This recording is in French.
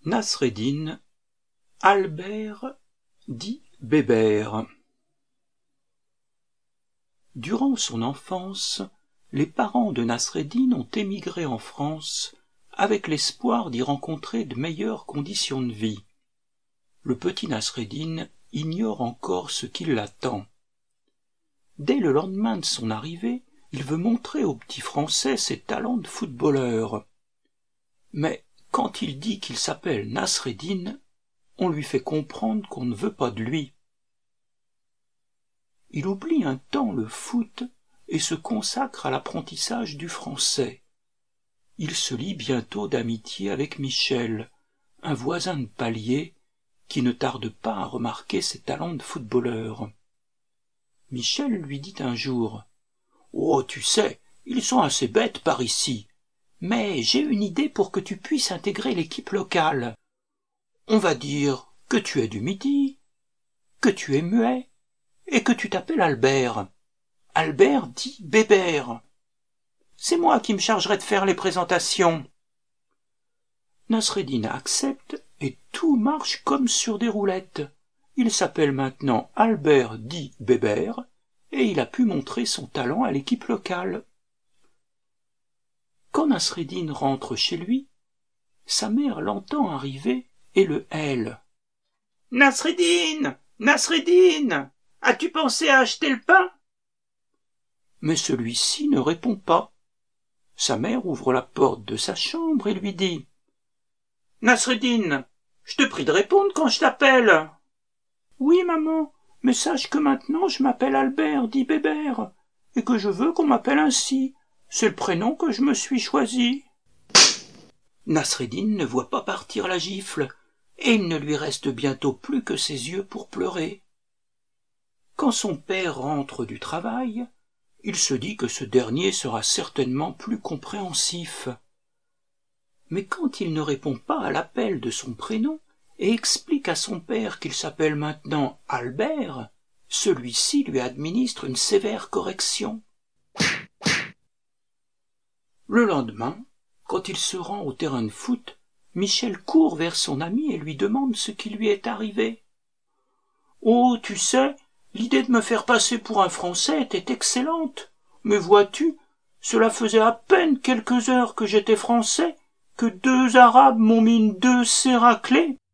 Nasreddin, Albert dit Bébert. Durant son enfance, les parents de Nasreddin ont émigré en France avec l'espoir d'y rencontrer de meilleures conditions de vie. Le petit Nasreddin ignore encore ce qui l'attend. Dès le lendemain de son arrivée, il veut montrer au petit Français ses talents de footballeur. Mais quand il dit qu'il s'appelle Nasreddin, on lui fait comprendre qu'on ne veut pas de lui. Il oublie un temps le foot et se consacre à l'apprentissage du français. Il se lie bientôt d'amitié avec Michel, un voisin de palier qui ne tarde pas à remarquer ses talents de footballeur. Michel lui dit un jour « Oh, tu sais, ils sont assez bêtes par ici, mais j'ai une idée pour que tu puisses intégrer l'équipe locale. On va dire que tu es du Midi, que tu es muet, et que tu t'appelles Albert. Albert dit Bébert. C'est moi qui me chargerai de faire les présentations. » Nasreddin accepte et tout marche comme sur des roulettes. Il s'appelle maintenant Albert dit Bébert et il a pu montrer son talent à l'équipe locale. Quand Nasreddin rentre chez lui, sa mère l'entend arriver et le hèle. « Nasreddin, Nasreddin, as-tu pensé à acheter le pain ?» Mais celui-ci ne répond pas. Sa mère ouvre la porte de sa chambre et lui dit « Nasreddin, je te prie de répondre quand je t'appelle. »« Oui, maman, mais sache que maintenant je m'appelle Albert dit Bébert, et que je veux qu'on m'appelle ainsi. C'est le prénom que je me suis choisi. » Nasreddin ne voit pas partir la gifle, et il ne lui reste bientôt plus que ses yeux pour pleurer. Quand son père rentre du travail, il se dit que ce dernier sera certainement plus compréhensif. Mais quand il ne répond pas à l'appel de son prénom et explique à son père qu'il s'appelle maintenant Albert, celui-ci lui administre une sévère correction. Le lendemain, quand il se rend au terrain de foot, Michel court vers son ami et lui demande ce qui lui est arrivé. « Oh, tu sais, l'idée de me faire passer pour un Français était excellente. Mais vois-tu, cela faisait à peine quelques heures que j'étais Français, que 2 Arabes m'ont mis une 2C raclée.